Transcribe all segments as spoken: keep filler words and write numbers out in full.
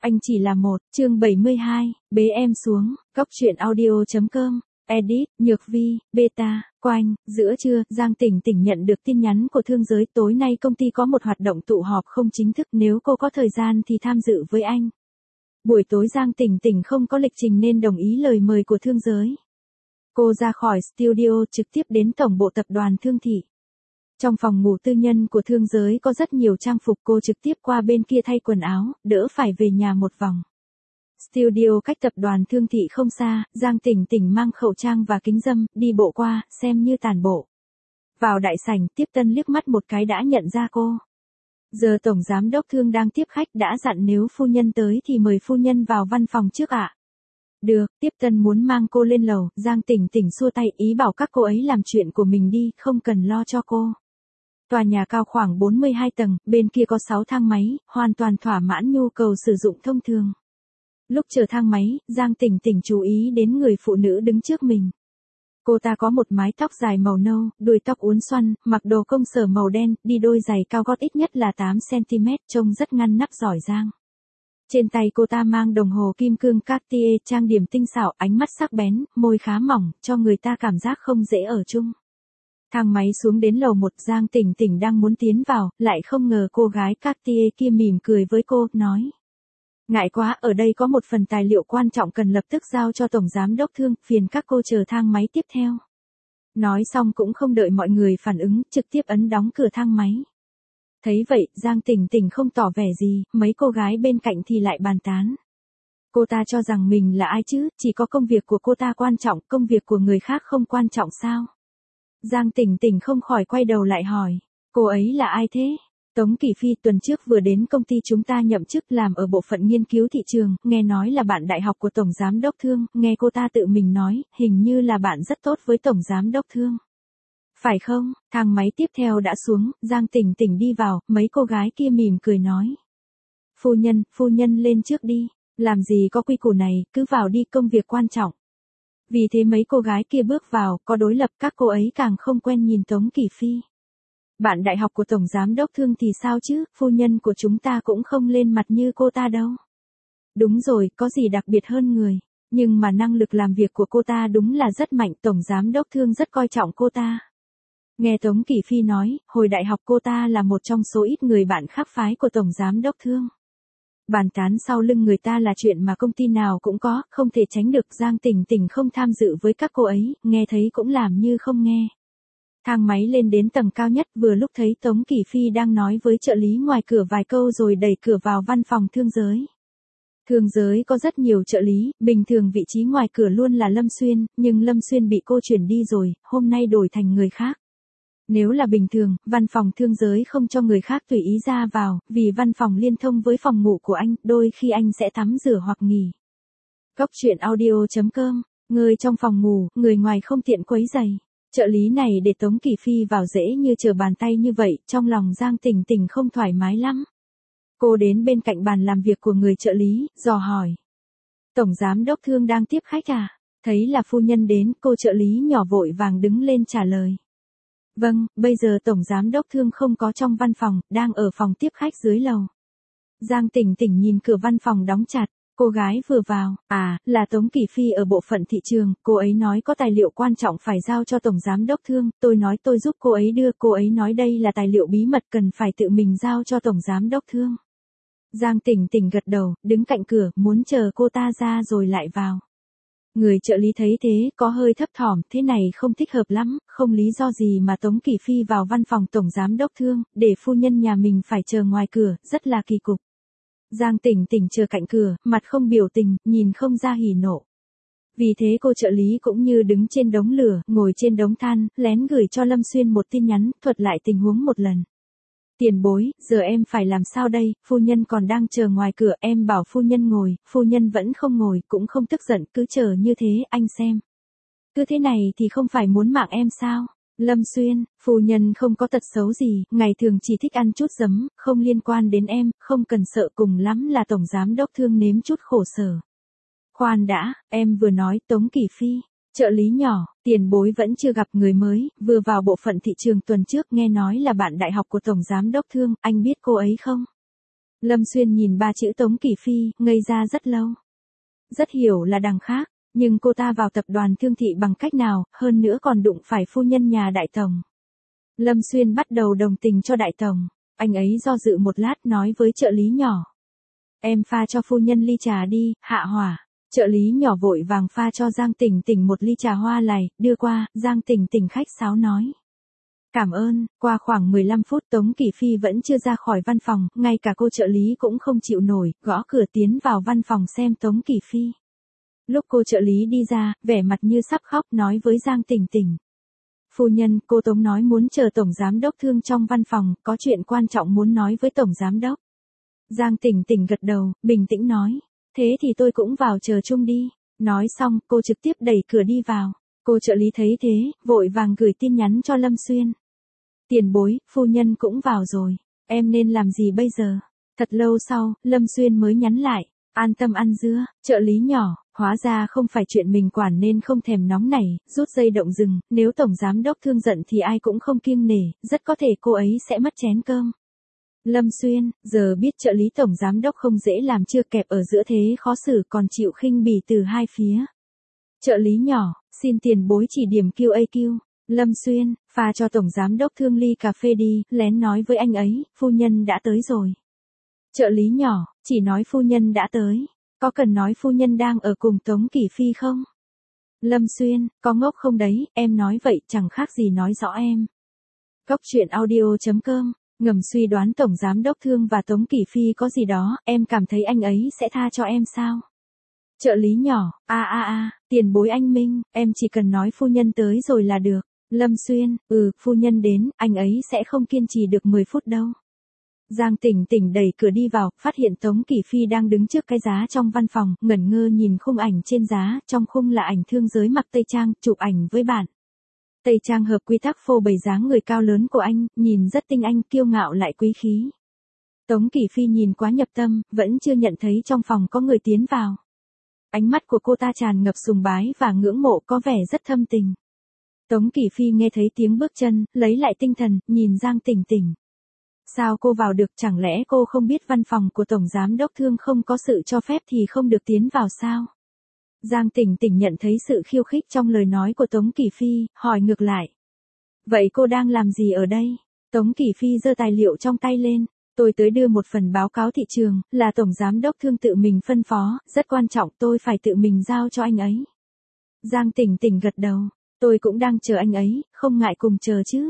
Anh chỉ là một, chương bảy mươi hai, bế em xuống, Cóc truyện audio chấm com, edit, Nhược Vi, beta, Quanh, giữa trưa, Giang Tỉnh Tỉnh nhận được tin nhắn của thương giới tối nay công ty có một hoạt động tụ họp không chính thức nếu cô có thời gian thì tham dự với anh. Buổi tối Giang Tỉnh Tỉnh không có lịch trình nên đồng ý lời mời của thương giới. Cô ra khỏi studio trực tiếp đến tổng bộ tập đoàn Thương Thị. Trong phòng ngủ tư nhân của thương giới có rất nhiều trang phục, cô trực tiếp qua bên kia thay quần áo, đỡ phải về nhà một vòng. Studio cách tập đoàn Thương Thị không xa, Giang Tỉnh Tỉnh mang khẩu trang và kính râm, đi bộ qua, xem như tản bộ. Vào đại sảnh, Tiếp Tân liếc mắt một cái đã nhận ra cô. Giờ tổng giám đốc Thương đang tiếp khách, đã dặn nếu phu nhân tới thì mời phu nhân vào văn phòng trước ạ. Được, Tiếp Tân muốn mang cô lên lầu, Giang Tỉnh Tỉnh xua tay ý bảo các cô ấy làm chuyện của mình đi, không cần lo cho cô. Tòa nhà cao khoảng bốn mươi hai tầng, bên kia có sáu thang máy, hoàn toàn thỏa mãn nhu cầu sử dụng thông thường. Lúc chờ thang máy, Giang Tỉnh Tỉnh chú ý đến người phụ nữ đứng trước mình. Cô ta có một mái tóc dài màu nâu, đuôi tóc uốn xoăn, mặc đồ công sở màu đen, đi đôi giày cao gót ít nhất là tám xăng-ti-mét, trông rất ngăn nắp giỏi giang. Trên tay cô ta mang đồng hồ kim cương Cartier, trang điểm tinh xảo, ánh mắt sắc bén, môi khá mỏng, cho người ta cảm giác không dễ ở chung. Thang máy xuống đến lầu một, Giang Tỉnh Tỉnh đang muốn tiến vào, lại không ngờ cô gái Cartier kia mỉm cười với cô, nói. Ngại quá, ở đây có một phần tài liệu quan trọng cần lập tức giao cho Tổng Giám Đốc Thương, phiền các cô chờ thang máy tiếp theo. Nói xong cũng không đợi mọi người phản ứng, trực tiếp ấn đóng cửa thang máy. Thấy vậy, Giang Tỉnh Tỉnh không tỏ vẻ gì, mấy cô gái bên cạnh thì lại bàn tán. Cô ta cho rằng mình là ai chứ, chỉ có công việc của cô ta quan trọng, công việc của người khác không quan trọng sao? Giang Tỉnh Tỉnh không khỏi quay đầu lại hỏi, cô ấy là ai thế? Tống Kỳ Phi tuần trước vừa đến công ty chúng ta nhậm chức làm ở bộ phận nghiên cứu thị trường, nghe nói là bạn đại học của Tổng Giám Đốc Thương, nghe cô ta tự mình nói, hình như là bạn rất tốt với Tổng Giám Đốc Thương. Phải không? Thang máy tiếp theo đã xuống, Giang Tỉnh Tỉnh đi vào, mấy cô gái kia mỉm cười nói. Phu nhân, phu nhân lên trước đi, làm gì có quy củ này, cứ vào đi, công việc quan trọng. Vì thế mấy cô gái kia bước vào, có đối lập, các cô ấy càng không quen nhìn Tống Kỳ Phi. Bạn đại học của Tổng Giám Đốc Thương thì sao chứ, phu nhân của chúng ta cũng không lên mặt như cô ta đâu. Đúng rồi, có gì đặc biệt hơn người, nhưng mà năng lực làm việc của cô ta đúng là rất mạnh, Tổng Giám Đốc Thương rất coi trọng cô ta. Nghe Tống Kỳ Phi nói, hồi đại học cô ta là một trong số ít người bạn khác phái của Tổng Giám Đốc Thương. Bàn tán sau lưng người ta là chuyện mà công ty nào cũng có, không thể tránh được. Giang Tỉnh Tỉnh không tham dự với các cô ấy, nghe thấy cũng làm như không nghe. Thang máy lên đến tầng cao nhất, vừa lúc thấy Tống Kỳ Phi đang nói với trợ lý ngoài cửa vài câu rồi đẩy cửa vào văn phòng thương giới. Thương giới có rất nhiều trợ lý, bình thường vị trí ngoài cửa luôn là Lâm Xuyên, nhưng Lâm Xuyên bị cô chuyển đi rồi, hôm nay đổi thành người khác. Nếu là bình thường, văn phòng thương giới không cho người khác tùy ý ra vào, vì văn phòng liên thông với phòng ngủ của anh, đôi khi anh sẽ tắm rửa hoặc nghỉ. Cóc truyện audio chấm com, người trong phòng ngủ, người ngoài không tiện quấy rầy. Trợ lý này để Tống Kỳ Phi vào dễ như trở bàn tay như vậy, trong lòng Giang Tỉnh Tỉnh không thoải mái lắm. Cô đến bên cạnh bàn làm việc của người trợ lý, dò hỏi. Tổng Giám Đốc Thương đang tiếp khách à? Thấy là phu nhân đến, cô trợ lý nhỏ vội vàng đứng lên trả lời. Vâng, bây giờ Tổng Giám Đốc Thương không có trong văn phòng, đang ở phòng tiếp khách dưới lầu. Giang Tỉnh Tỉnh nhìn cửa văn phòng đóng chặt, cô gái vừa vào, à, là Tống Kỳ Phi ở bộ phận thị trường, cô ấy nói có tài liệu quan trọng phải giao cho Tổng Giám Đốc Thương, tôi nói tôi giúp cô ấy đưa, cô ấy nói đây là tài liệu bí mật cần phải tự mình giao cho Tổng Giám Đốc Thương. Giang Tỉnh Tỉnh gật đầu, đứng cạnh cửa, muốn chờ cô ta ra rồi lại vào. Người trợ lý thấy thế, có hơi thấp thỏm, thế này không thích hợp lắm, không lý do gì mà Tống Kỳ Phi vào văn phòng Tổng Giám Đốc Thương, để phu nhân nhà mình phải chờ ngoài cửa, rất là kỳ cục. Giang Tỉnh Tỉnh chờ cạnh cửa, mặt không biểu tình, nhìn không ra hỉ nộ. Vì thế cô trợ lý cũng như đứng trên đống lửa, ngồi trên đống than, lén gửi cho Lâm Xuyên một tin nhắn, thuật lại tình huống một lần. Tiền bối, giờ em phải làm sao đây, phu nhân còn đang chờ ngoài cửa, em bảo phu nhân ngồi, phu nhân vẫn không ngồi, cũng không tức giận, cứ chờ như thế, anh xem. Cứ thế này thì không phải muốn mạng em sao? Lâm Xuyên, phu nhân không có tật xấu gì, ngày thường chỉ thích ăn chút giấm, không liên quan đến em, không cần sợ, cùng lắm là Tổng Giám Đốc Thương nếm chút khổ sở. Khoan đã, em vừa nói Tống Kỳ Phi. Trợ lý nhỏ, tiền bối vẫn chưa gặp người mới, vừa vào bộ phận thị trường tuần trước, nghe nói là bạn đại học của Tổng Giám Đốc Thương, anh biết cô ấy không? Lâm Xuyên nhìn ba chữ Tống Kỳ Phi, ngây ra rất lâu. Rất hiểu là đằng khác, nhưng cô ta vào tập đoàn Thương Thị bằng cách nào, hơn nữa còn đụng phải phu nhân nhà đại tổng. Lâm Xuyên bắt đầu đồng tình cho đại tổng, anh ấy do dự một lát nói với trợ lý nhỏ. Em pha cho phu nhân ly trà đi, hạ hỏa. Trợ lý nhỏ vội vàng pha cho Giang Tỉnh Tỉnh một ly trà hoa lài, đưa qua, Giang Tỉnh Tỉnh khách sáo nói. Cảm ơn, qua khoảng mười lăm phút Tống Kỳ Phi vẫn chưa ra khỏi văn phòng, ngay cả cô trợ lý cũng không chịu nổi, gõ cửa tiến vào văn phòng xem Tống Kỳ Phi. Lúc cô trợ lý đi ra, vẻ mặt như sắp khóc nói với Giang Tỉnh Tỉnh. Phu nhân, cô Tống nói muốn chờ Tổng Giám Đốc Thương trong văn phòng, có chuyện quan trọng muốn nói với Tổng Giám Đốc. Giang Tỉnh Tỉnh gật đầu, bình tĩnh nói. Thế thì tôi cũng vào chờ chung đi. Nói xong, cô trực tiếp đẩy cửa đi vào. Cô trợ lý thấy thế, vội vàng gửi tin nhắn cho Lâm Xuyên. Tiền bối, phu nhân cũng vào rồi. Em nên làm gì bây giờ? Thật lâu sau, Lâm Xuyên mới nhắn lại. An tâm ăn dưa, trợ lý nhỏ, hóa ra không phải chuyện mình quản nên không thèm nóng nảy, rút dây động rừng, nếu Tổng Giám Đốc Thương giận thì ai cũng không kiêng nể, rất có thể cô ấy sẽ mất chén cơm. Lâm Xuyên, giờ biết trợ lý Tổng Giám Đốc không dễ làm chưa kẹp ở giữa thế khó xử còn chịu khinh bỉ từ hai phía. Trợ lý nhỏ, xin tiền bối chỉ điểm Q A Q. Lâm Xuyên, pha cho Tổng Giám Đốc Thương ly cà phê đi, lén nói với anh ấy, phu nhân đã tới rồi. Trợ lý nhỏ, chỉ nói phu nhân đã tới. Có cần nói phu nhân đang ở cùng Tống Kỳ Phi không? Lâm Xuyên, có ngốc không đấy, em nói vậy chẳng khác gì nói rõ em. Cốc truyện audio chấm com, ngầm suy đoán Tổng Giám Đốc Thương và Tống Kỳ Phi có gì đó, em cảm thấy anh ấy sẽ tha cho em sao? Trợ lý nhỏ, a a a, tiền bối anh Minh, em chỉ cần nói phu nhân tới rồi là được. Lâm Xuyên, ừ, phu nhân đến, anh ấy sẽ không kiên trì được mười phút đâu. Giang Tỉnh Tỉnh đẩy cửa đi vào, phát hiện Tống Kỳ Phi đang đứng trước cái giá trong văn phòng, ngẩn ngơ nhìn khung ảnh trên giá, trong khung là ảnh thương giới mặc tây trang, chụp ảnh với bạn. Tây trang hợp quy tắc phô bày dáng người cao lớn của anh, nhìn rất tinh anh, kiêu ngạo lại quý khí. Tống Kỳ Phi nhìn quá nhập tâm, vẫn chưa nhận thấy trong phòng có người tiến vào. Ánh mắt của cô ta tràn ngập sùng bái và ngưỡng mộ có vẻ rất thâm tình. Tống Kỳ Phi nghe thấy tiếng bước chân, lấy lại tinh thần, nhìn Giang Tỉnh Tỉnh. Sao cô vào được, chẳng lẽ cô không biết văn phòng của Tổng Giám Đốc Thương không có sự cho phép thì không được tiến vào sao? Giang Tỉnh Tỉnh nhận thấy sự khiêu khích trong lời nói của Tống Kỳ Phi, hỏi ngược lại. Vậy cô đang làm gì ở đây? Tống Kỳ Phi giơ tài liệu trong tay lên. Tôi tới đưa một phần báo cáo thị trường, là Tổng Giám Đốc Thương tự mình phân phó, rất quan trọng, tôi phải tự mình giao cho anh ấy. Giang Tỉnh Tỉnh gật đầu. Tôi cũng đang chờ anh ấy, không ngại cùng chờ chứ.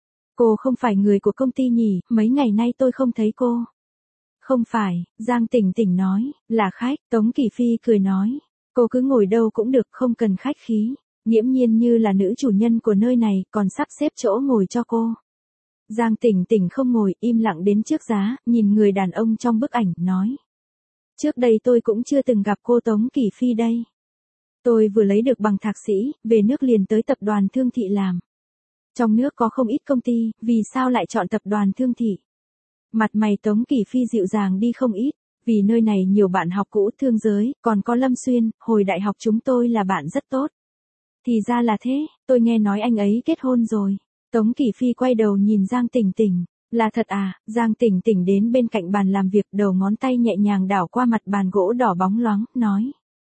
Cô không phải người của công ty nhỉ, mấy ngày nay tôi không thấy cô. Không phải, Giang Tỉnh Tỉnh nói, là khách, Tống Kỳ Phi cười nói. Cô cứ ngồi đâu cũng được, không cần khách khí. Nghiễm nhiên như là nữ chủ nhân của nơi này, còn sắp xếp chỗ ngồi cho cô. Giang Tỉnh Tỉnh không ngồi, im lặng đến trước giá, nhìn người đàn ông trong bức ảnh, nói. Trước đây tôi cũng chưa từng gặp cô Tống Kỳ Phi đây. Tôi vừa lấy được bằng thạc sĩ, về nước liền tới tập đoàn Thương Thị làm. Trong nước có không ít công ty, vì sao lại chọn tập đoàn Thương Thị? Mặt mày Tống Kỳ Phi dịu dàng đi không ít, vì nơi này nhiều bạn học cũ thương giới, còn có Lâm Xuyên, hồi đại học chúng tôi là bạn rất tốt. Thì ra là thế, tôi nghe nói anh ấy kết hôn rồi. Tống Kỳ Phi quay đầu nhìn Giang Tỉnh Tỉnh, là thật à? Giang Tỉnh Tỉnh đến bên cạnh bàn làm việc, đầu ngón tay nhẹ nhàng đảo qua mặt bàn gỗ đỏ bóng loáng, nói.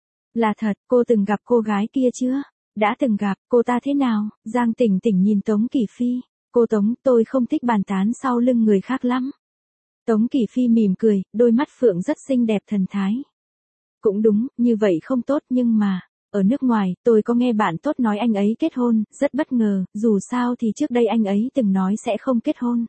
Là thật, cô từng gặp cô gái kia chưa? Đã từng gặp, cô ta thế nào? Giang Tỉnh Tỉnh nhìn Tống Kỳ Phi. Cô Tống, tôi không thích bàn tán sau lưng người khác lắm. Tống Kỳ Phi mỉm cười, đôi mắt phượng rất xinh đẹp thần thái. Cũng đúng, như vậy không tốt nhưng mà, ở nước ngoài, tôi có nghe bạn tốt nói anh ấy kết hôn, rất bất ngờ, dù sao thì trước đây anh ấy từng nói sẽ không kết hôn.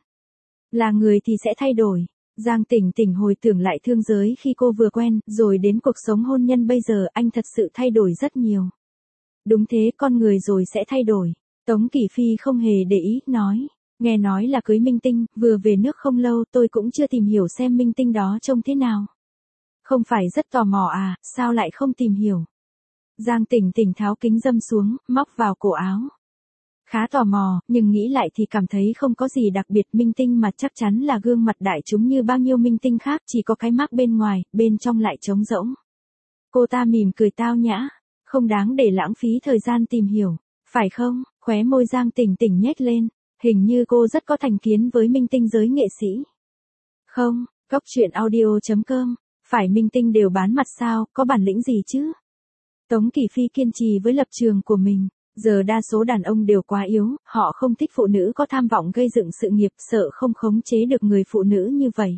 Là người thì sẽ thay đổi. Giang Tỉnh Tỉnh hồi tưởng lại thương giới khi cô vừa quen, rồi đến cuộc sống hôn nhân bây giờ, anh thật sự thay đổi rất nhiều. Đúng thế, con người rồi sẽ thay đổi. Tống Kỳ Phi không hề để ý, nói. Nghe nói là cưới minh tinh, vừa về nước không lâu, tôi cũng chưa tìm hiểu xem minh tinh đó trông thế nào. Không phải rất tò mò à, sao lại không tìm hiểu? Giang Tỉnh Tỉnh tháo kính dâm xuống, móc vào cổ áo. Khá tò mò, nhưng nghĩ lại thì cảm thấy không có gì đặc biệt, minh tinh mà chắc chắn là gương mặt đại chúng như bao nhiêu minh tinh khác, chỉ có cái mác bên ngoài, bên trong lại trống rỗng. Cô ta mỉm cười tao nhã, không đáng để lãng phí thời gian tìm hiểu, phải không? Khóe môi Giang Tỉnh Tỉnh nhếch lên, hình như cô rất có thành kiến với minh tinh giới nghệ sĩ. Không, Cóc truyện audio chấm com, phải minh tinh đều bán mặt sao, có bản lĩnh gì chứ? Tống Kỳ Phi kiên trì với lập trường của mình, giờ đa số đàn ông đều quá yếu, họ không thích phụ nữ có tham vọng gây dựng sự nghiệp, sợ không khống chế được người phụ nữ như vậy.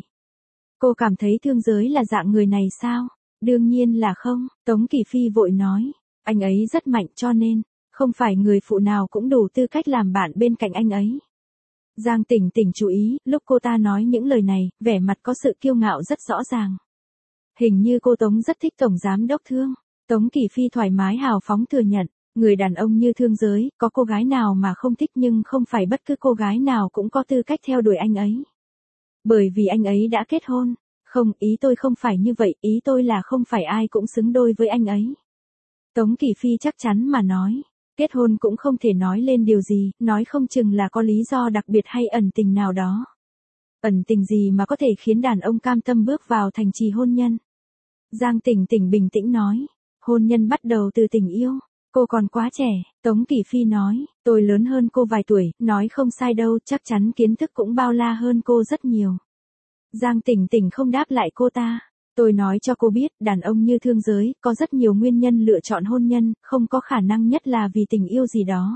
Cô cảm thấy Thương Giới là dạng người này sao? Đương nhiên là không, Tống Kỳ Phi vội nói, anh ấy rất mạnh cho nên, không phải người phụ nào cũng đủ tư cách làm bạn bên cạnh anh ấy. Giang Tỉnh Tỉnh chú ý, lúc cô ta nói những lời này, vẻ mặt có sự kiêu ngạo rất rõ ràng. Hình như cô Tống rất thích Tổng Giám Đốc Thương. Tống Kỳ Phi thoải mái hào phóng thừa nhận, người đàn ông như Thương Giới, có cô gái nào mà không thích nhưng không phải bất cứ cô gái nào cũng có tư cách theo đuổi anh ấy. Bởi vì anh ấy đã kết hôn. Không, ý tôi không phải như vậy, ý tôi là không phải ai cũng xứng đôi với anh ấy. Tống Kỳ Phi chắc chắn mà nói, kết hôn cũng không thể nói lên điều gì, nói không chừng là có lý do đặc biệt hay ẩn tình nào đó. Ẩn tình gì mà có thể khiến đàn ông cam tâm bước vào thành trì hôn nhân? Giang Tỉnh Tỉnh bình tĩnh nói, hôn nhân bắt đầu từ tình yêu, cô còn quá trẻ. Tống Kỳ Phi nói, tôi lớn hơn cô vài tuổi, nói không sai đâu, chắc chắn kiến thức cũng bao la hơn cô rất nhiều. Giang Tỉnh Tỉnh không đáp lại cô ta. Tôi nói cho cô biết, đàn ông như Thương Giới, có rất nhiều nguyên nhân lựa chọn hôn nhân, không có khả năng nhất là vì tình yêu gì đó.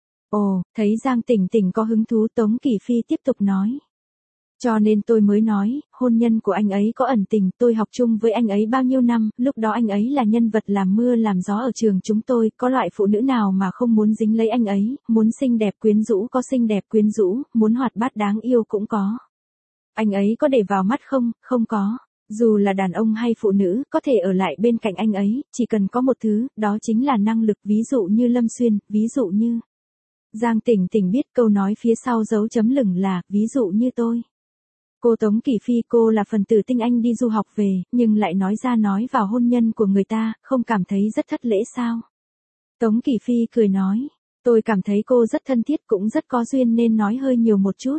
Ồ, thấy Giang Tỉnh Tỉnh có hứng thú, Tống Kỳ Phi tiếp tục nói. Cho nên tôi mới nói, hôn nhân của anh ấy có ẩn tình, tôi học chung với anh ấy bao nhiêu năm, lúc đó anh ấy là nhân vật làm mưa làm gió ở trường chúng tôi, có loại phụ nữ nào mà không muốn dính lấy anh ấy, muốn xinh đẹp quyến rũ có xinh đẹp quyến rũ, muốn hoạt bát đáng yêu cũng có. Anh ấy có để vào mắt không? Không có. Dù là đàn ông hay phụ nữ, có thể ở lại bên cạnh anh ấy, chỉ cần có một thứ, đó chính là năng lực, ví dụ như Lâm Xuyên, ví dụ như. Giang Tỉnh Tỉnh biết câu nói phía sau dấu chấm lửng là, ví dụ như tôi. Cô Tống Kỳ Phi, cô là phần tử tinh anh đi du học về, nhưng lại nói ra nói vào hôn nhân của người ta, không cảm thấy rất thất lễ sao? Tống Kỳ Phi cười nói, tôi cảm thấy cô rất thân thiết cũng rất có duyên nên nói hơi nhiều một chút.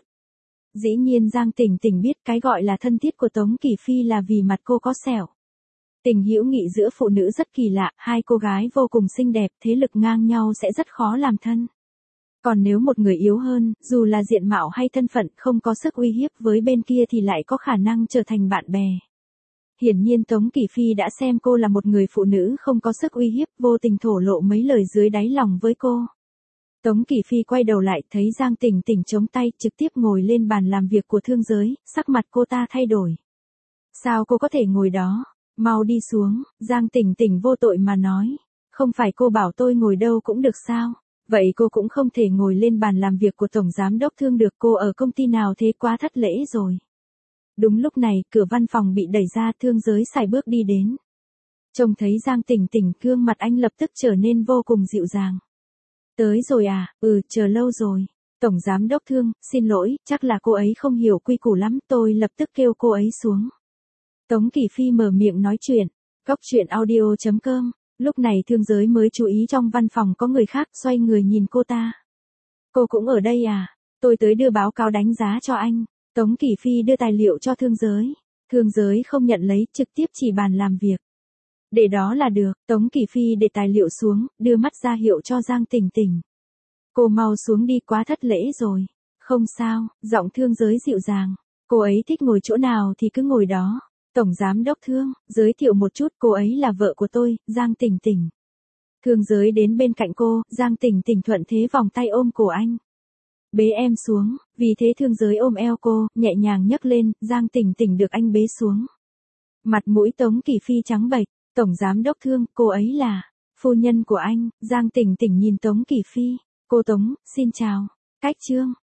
Dĩ nhiên Giang Tỉnh Tỉnh biết cái gọi là thân thiết của Tống Kỳ Phi là vì mặt cô có sẹo. Tình hữu nghị giữa phụ nữ rất kỳ lạ, hai cô gái vô cùng xinh đẹp, thế lực ngang nhau sẽ rất khó làm thân. Còn nếu một người yếu hơn, dù là diện mạo hay thân phận, không có sức uy hiếp với bên kia thì lại có khả năng trở thành bạn bè. Hiển nhiên Tống Kỳ Phi đã xem cô là một người phụ nữ không có sức uy hiếp, vô tình thổ lộ mấy lời dưới đáy lòng với cô. Tống Kỳ Phi quay đầu lại, thấy Giang Tỉnh Tỉnh chống tay, trực tiếp ngồi lên bàn làm việc của Thương Giới, sắc mặt cô ta thay đổi. Sao cô có thể ngồi đó? Mau đi xuống, Giang Tỉnh Tỉnh vô tội mà nói. Không phải cô bảo tôi ngồi đâu cũng được sao? Vậy cô cũng không thể ngồi lên bàn làm việc của Tổng Giám Đốc Thương được, cô ở công ty nào thế, quá thất lễ rồi. Đúng lúc này, cửa văn phòng bị đẩy ra, Thương Giới sải bước đi đến. Trông thấy Giang Tỉnh Tỉnh, gương mặt anh lập tức trở nên vô cùng dịu dàng. Tới rồi à, ừ, chờ lâu rồi. Tổng Giám Đốc Thương, xin lỗi, chắc là cô ấy không hiểu quy củ lắm, tôi lập tức kêu cô ấy xuống. Tống Kỳ Phi mở miệng nói chuyện. Cóc truyện audio chấm com. Lúc này Thương Giới mới chú ý trong văn phòng có người khác, xoay người nhìn cô ta. Cô cũng ở đây à? Tôi tới đưa báo cáo đánh giá cho anh. Tống Kỳ Phi đưa tài liệu cho Thương Giới. Thương Giới không nhận lấy, trực tiếp chỉ bàn làm việc. Để đó là được, Tống Kỳ Phi để tài liệu xuống, đưa mắt ra hiệu cho Giang Tỉnh Tỉnh. Cô mau xuống đi, quá thất lễ rồi. Không sao, giọng Thương Giới dịu dàng. Cô ấy thích ngồi chỗ nào thì cứ ngồi đó. Tổng Giám Đốc Thương, giới thiệu một chút, cô ấy là vợ của tôi, Giang Tỉnh Tỉnh. Thương Giới đến bên cạnh cô, Giang Tỉnh Tỉnh thuận thế vòng tay ôm cổ anh. Bế em xuống, vì thế Thương Giới ôm eo cô, nhẹ nhàng nhấc lên, Giang Tỉnh Tỉnh được anh bế xuống. Mặt mũi Tống Kỳ Phi trắng bệch. Tổng Giám Đốc Thương, cô ấy là phu nhân của anh. Giang Tỉnh Tỉnh nhìn Tống Kỳ Phi. Cô Tống, xin chào. Cách chương.